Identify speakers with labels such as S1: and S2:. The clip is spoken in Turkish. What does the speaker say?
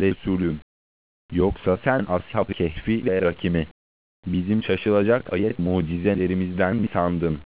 S1: Resulüm. Yoksa sen Ashab-ı Kehfi ve Rakim'i bizim şaşılacak ayet mucizelerimizden mi sandın?